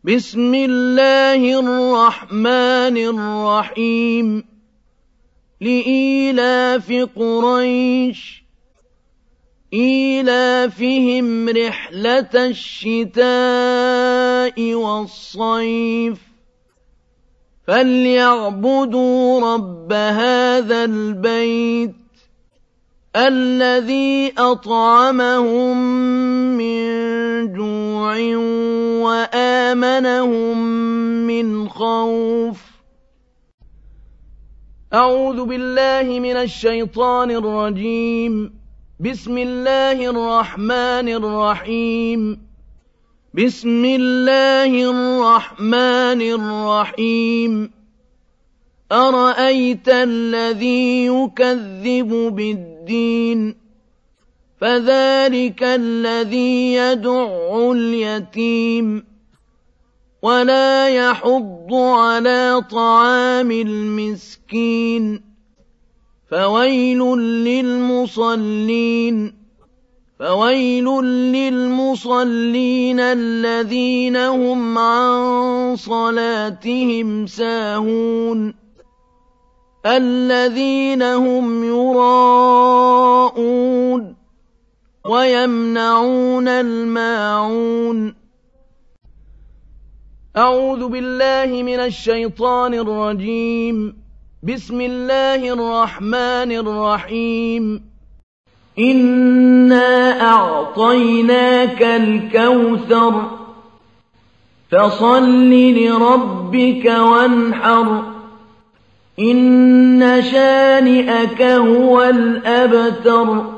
بسم الله الرحمن الرحيم لإيلاف قريش إيلافهم رحلة الشتاء والصيف فليعبدوا رب هذا البيت الذي أطعمهم من جوع وآمنهم من خوف. أعوذ بالله من الشيطان الرجيم. بسم الله الرحمن الرحيم. بسم الله الرحمن الرحيم. أرأيت الذي يكذب بالدين فذلك الذي يدع اليتيم ولا يحض على طعام المسكين فويل للمصلين الذين هم عن صلاتهم ساهون الذين هم يراءون ويمنعون الماعون. أعوذ بالله من الشيطان الرجيم. بسم الله الرحمن الرحيم. إنا أعطيناك الكوثر فصل لربك وانحر إن شانئك هو الأبتر.